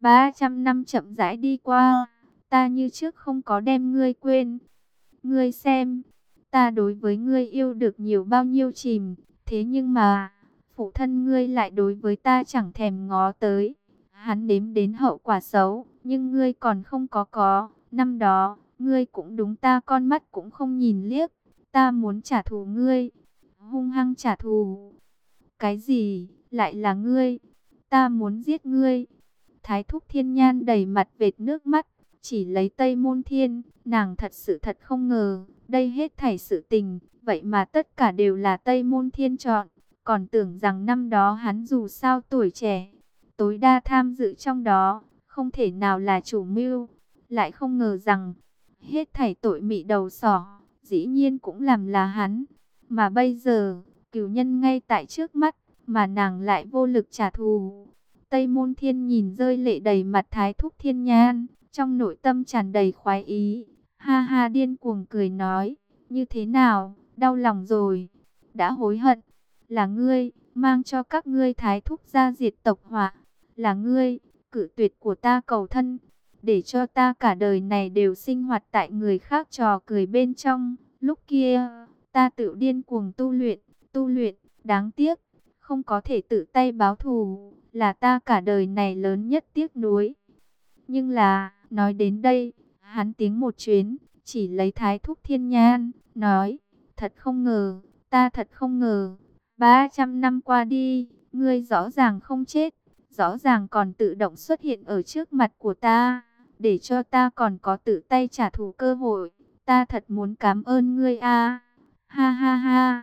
300 năm chậm rãi đi qua, ta như trước không có đem ngươi quên. Ngươi xem, ta đối với ngươi yêu được nhiều bao nhiêu chìm, thế nhưng mà, phụ thân ngươi lại đối với ta chẳng thèm ngó tới. Hắn nếm đến hậu quả xấu, nhưng ngươi còn không có. Năm đó, ngươi cũng đúng ta con mắt cũng không nhìn liếc, ta muốn trả thù ngươi, hung hăng trả thù." "Cái gì, lại là ngươi? Ta muốn giết ngươi." Thái thúc Thiên Nhan đầy mặt vệt nước mắt, chỉ lấy Tây Môn Thiên, nàng thật sự thật không ngờ, đây hết thảy sự tình, vậy mà tất cả đều là Tây Môn Thiên chọn, còn tưởng rằng năm đó hắn dù sao tuổi trẻ, tối đa tham dự trong đó, không thể nào là chủ mưu, lại không ngờ rằng, hết thảy tội mị đầu sỏ, dĩ nhiên cũng làm là hắn, mà bây giờ, cửu nhân ngay tại trước mắt, mà nàng lại vô lực trả thù. Tây Môn Thiên nhìn rơi lệ đầy mặt Thái thúc Thiên Nhan, trong nội tâm tràn đầy khoái ý, ha ha điên cuồng cười nói: "Như thế nào, đau lòng rồi, đã hối hận, là ngươi mang cho các ngươi Thái thúc gia diệt tộc họa, là ngươi cự tuyệt của ta cầu thân, để cho ta cả đời này đều sinh hoạt tại người khác trò cười bên trong. Lúc kia, ta tự điên cuồng tu luyện, đáng tiếc, không có thể tự tay báo thù, là ta cả đời này lớn nhất tiếc nuối. Nhưng là, nói đến đây, hắn tiếng một chuyến, chỉ lấy Thái Thúc Thiên Nhan, nói, thật không ngờ, ta thật không ngờ, 300 năm qua đi, ngươi rõ ràng không chết, rõ ràng còn tự động xuất hiện ở trước mặt của ta, để cho ta còn có tự tay trả thù cơ hội, ta thật muốn cảm ơn ngươi a. Ha ha ha,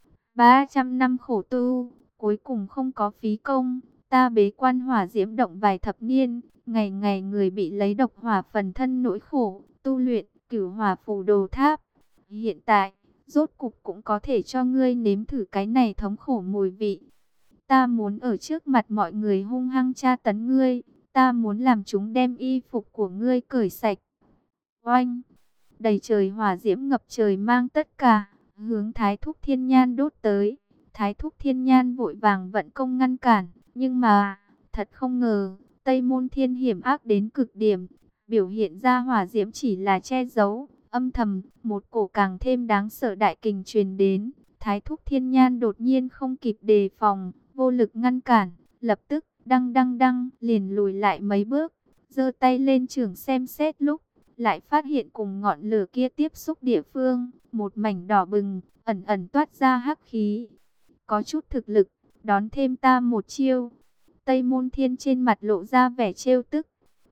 300 năm khổ tu, cuối cùng không có phí công, ta bế quan hỏa diễm động vài thập niên, ngày ngày người bị lấy độc hỏa phần thân nỗi khổ, tu luyện cửu hỏa phù đồ tháp. Hiện tại, rốt cục cũng có thể cho ngươi nếm thử cái này thống khổ mùi vị. Ta muốn ở trước mặt mọi người hung hăng tra tấn ngươi, ta muốn làm chúng đem y phục của ngươi cởi sạch. Oanh! Đầy trời hỏa diễm ngập trời mang tất cả, hướng Thái Thúc Thiên Nhan đốt tới. Thái Thúc Thiên Nhan vội vàng vận công ngăn cản, nhưng mà, thật không ngờ, Tây Môn Thiên hiểm ác đến cực điểm, biểu hiện ra hỏa diễm chỉ là che giấu, âm thầm, một cổ càng thêm đáng sợ đại kình truyền đến. Thái Thúc Thiên Nhan đột nhiên không kịp đề phòng, vô lực ngăn cản, lập tức, đăng, liền lùi lại mấy bước, giơ tay lên chưởng xem xét lúc, lại phát hiện cùng ngọn lửa kia tiếp xúc địa phương, một mảnh đỏ bừng, ẩn ẩn toát ra hắc khí. Có chút thực lực, đón thêm ta một chiêu. Tây Môn Thiên trên mặt lộ ra vẻ trêu tức.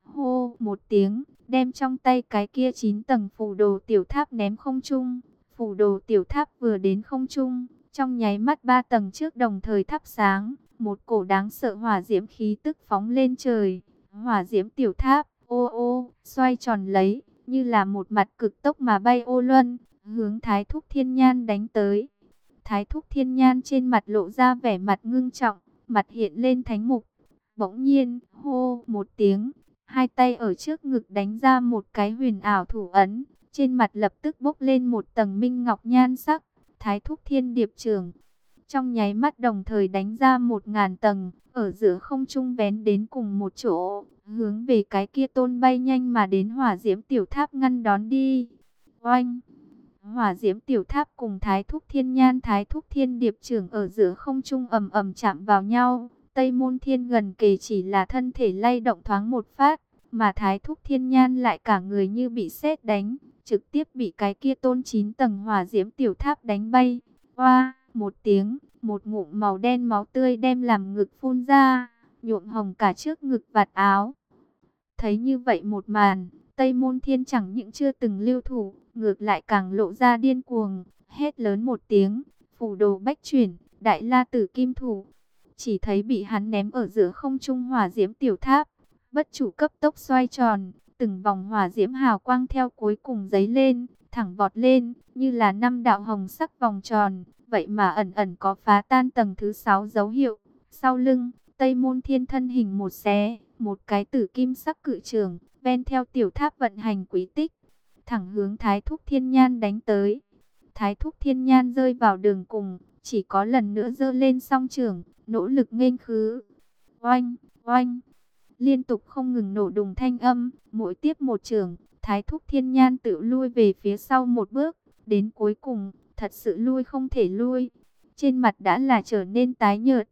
Hô một tiếng, đem trong tay cái kia 9 tầng phù đồ tiểu tháp ném không trung. Phù đồ tiểu tháp vừa đến không trung, trong nháy mắt 3 tầng trước đồng thời thắp sáng, một cổ đáng sợ hỏa diễm khí tức phóng lên trời. Hỏa diễm tiểu tháp, ô ô, xoay tròn lấy, như là một mặt cực tốc mà bay ô luân, hướng Thái Thúc Thiên Nhan đánh tới. Thái Thúc Thiên Nhan trên mặt lộ ra vẻ mặt ngưng trọng, mặt hiện lên thánh mục. Bỗng nhiên, hô một tiếng, hai tay ở trước ngực đánh ra một cái huyền ảo thủ ấn, trên mặt lập tức bốc lên một tầng minh ngọc nhan sắc. Thái Thúc Thiên Điệp Trưởng, trong nháy mắt đồng thời đánh ra 1000 tầng, ở giữa không trung vén đến cùng một chỗ, hướng về cái kia tôn bay nhanh mà đến hỏa diễm tiểu tháp ngăn đón đi. Oanh! Hỏa diễm tiểu tháp cùng Thái Thúc Thiên Nhan Thái Thúc Thiên Điệp Trưởng ở giữa không trung ầm ầm chạm vào nhau. Tây Môn Thiên gần kề chỉ là thân thể lay động thoáng một phát, mà Thái Thúc Thiên Nhan lại cả người như bị sét đánh, trực tiếp bị cái kia tôn 9 tầng hỏa diễm tiểu tháp đánh bay. Oa, một tiếng, một ngụm màu đen máu tươi đem làm ngực phun ra, nhuộm hồng cả trước ngực vạt áo. Thấy như vậy một màn, Tây Môn Thiên chẳng những chưa từng lưu thủ, ngược lại càng lộ ra điên cuồng, hét lớn một tiếng, phù đồ bách chuyển, đại la tử kim thủ. Chỉ thấy bị hắn ném ở giữa không trung hỏa diễm tiểu tháp, bất chủ cấp tốc xoay tròn, từng vòng hỏa diễm hào quang theo cuối cùng giấy lên, thẳng vọt lên, như là 5 đạo hồng sắc vòng tròn, vậy mà ẩn ẩn có phá tan tầng thứ 6 dấu hiệu. Sau lưng, Tây Môn Thiên thân hình một xé, một cái tử kim sắc cự trường, ven theo tiểu tháp vận hành quý tích, thẳng hướng Thái Thúc Thiên Nhan đánh tới. Thái Thúc Thiên Nhan rơi vào đường cùng, chỉ có lần nữa giơ lên song trường, nỗ lực nghênh khứ. Oanh, oanh, liên tục không ngừng nổ đùng thanh âm, mỗi tiếp một trường, Thái Thúc Thiên Nhan tự lui về phía sau một bước, đến cuối cùng, thật sự lui không thể lui. Trên mặt đã là trở nên tái nhợt.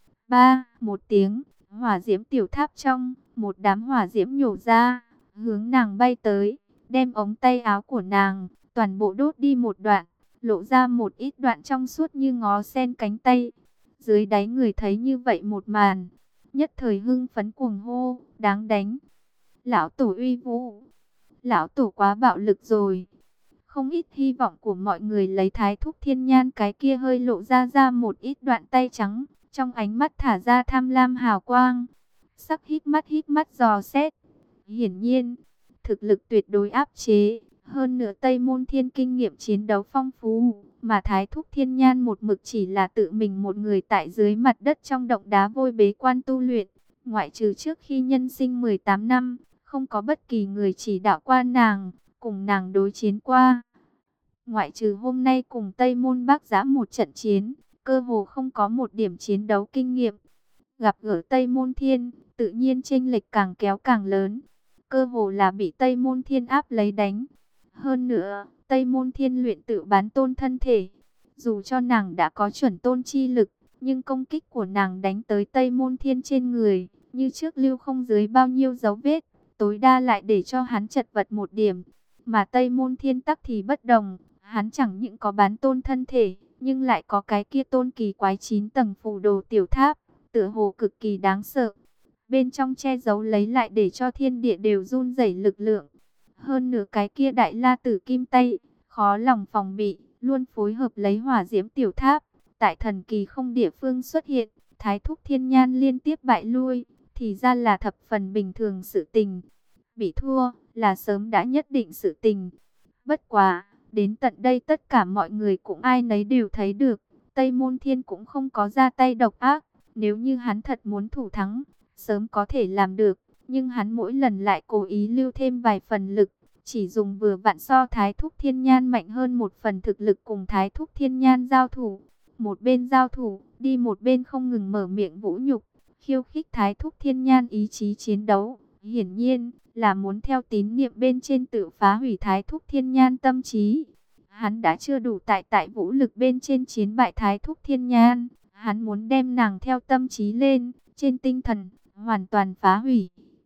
Ba, một tiếng, hỏa diễm tiểu tháp trong, một đám hỏa diễm nhổ ra, hướng nàng bay tới, đem ống tay áo của nàng, toàn bộ đốt đi một đoạn, lộ ra một ít đoạn trong suốt như ngó sen cánh tay. Dưới đáy người thấy như vậy một màn, nhất thời hưng phấn cuồng hô, đáng đánh. Lão tổ uy vũ, lão tổ quá bạo lực rồi. Không ít hy vọng của mọi người lấy Thái Thúc Thiên Nhan cái kia hơi lộ ra một ít đoạn tay trắng, trong ánh mắt thả ra tham lam hào quang, sắc hít mắt dò xét. Hiển nhiên, thực lực tuyệt đối áp chế, hơn nữa Tây Môn Thiên kinh nghiệm chiến đấu phong phú, mà Thái Thúc Thiên Nhan một mực chỉ là tự mình một người tại dưới mặt đất trong động đá vôi bế quan tu luyện, ngoại trừ trước khi nhân sinh 18 năm, không có bất kỳ người chỉ đạo qua nàng, cùng nàng đối chiến qua. Ngoại trừ hôm nay cùng Tây Môn Bác Giã một trận chiến, cơ hồ không có một điểm chiến đấu kinh nghiệm. Gặp gỡ Tây Môn Thiên, tự nhiên chênh lệch càng kéo càng lớn. cơ hồ là bị Tây Môn Thiên áp lấy đánh. Hơn nữa, Tây Môn Thiên luyện tự bán tôn thân thể. Dù cho nàng đã có chuẩn tôn chi lực, nhưng công kích của nàng đánh tới Tây Môn Thiên trên người, như trước lưu không dưới bao nhiêu dấu vết, tối đa lại để cho hắn chật vật một điểm. Mà Tây Môn Thiên tắc thì bất đồng, hắn chẳng những có bán tôn thân thể, nhưng lại có cái kia tôn kỳ quái 9 tầng phù đồ tiểu tháp, tựa hồ cực kỳ đáng sợ. Bên trong che giấu lấy lại để cho thiên địa đều run rẩy lực lượng. Hơn nữa cái kia đại la tử kim tay, khó lòng phòng bị, luôn phối hợp lấy hỏa diễm tiểu tháp. Tại thần kỳ không địa phương xuất hiện, Thái Thúc Thiên Nhan liên tiếp bại lui, thì ra là thập phần bình thường sự tình. Bị thua là sớm đã nhất định sự tình. Bất quá, đến tận đây tất cả mọi người cũng ai nấy đều thấy được, Tây Môn Thiên cũng không có ra tay độc ác. Nếu như hắn thật muốn thủ thắng, sớm có thể làm được, nhưng hắn mỗi lần lại cố ý lưu thêm vài phần lực, chỉ dùng vừa vặn so Thái Thúc Thiên Nhan mạnh hơn một phần thực lực cùng Thái Thúc Thiên Nhan giao thủ. Một bên giao thủ, đi một bên không ngừng mở miệng vũ nhục, khiêu khích Thái Thúc Thiên Nhan ý chí chiến đấu. Hiển nhiên là muốn theo tín niệm bên trên tự phá hủy Thái Thúc Thiên Nhan tâm trí. Hắn đã chưa đủ tại vũ lực bên trên chiến bại Thái Thúc Thiên Nhan. Hắn muốn đem nàng theo tâm trí lên, trên tinh thần, hoàn toàn phá hủy.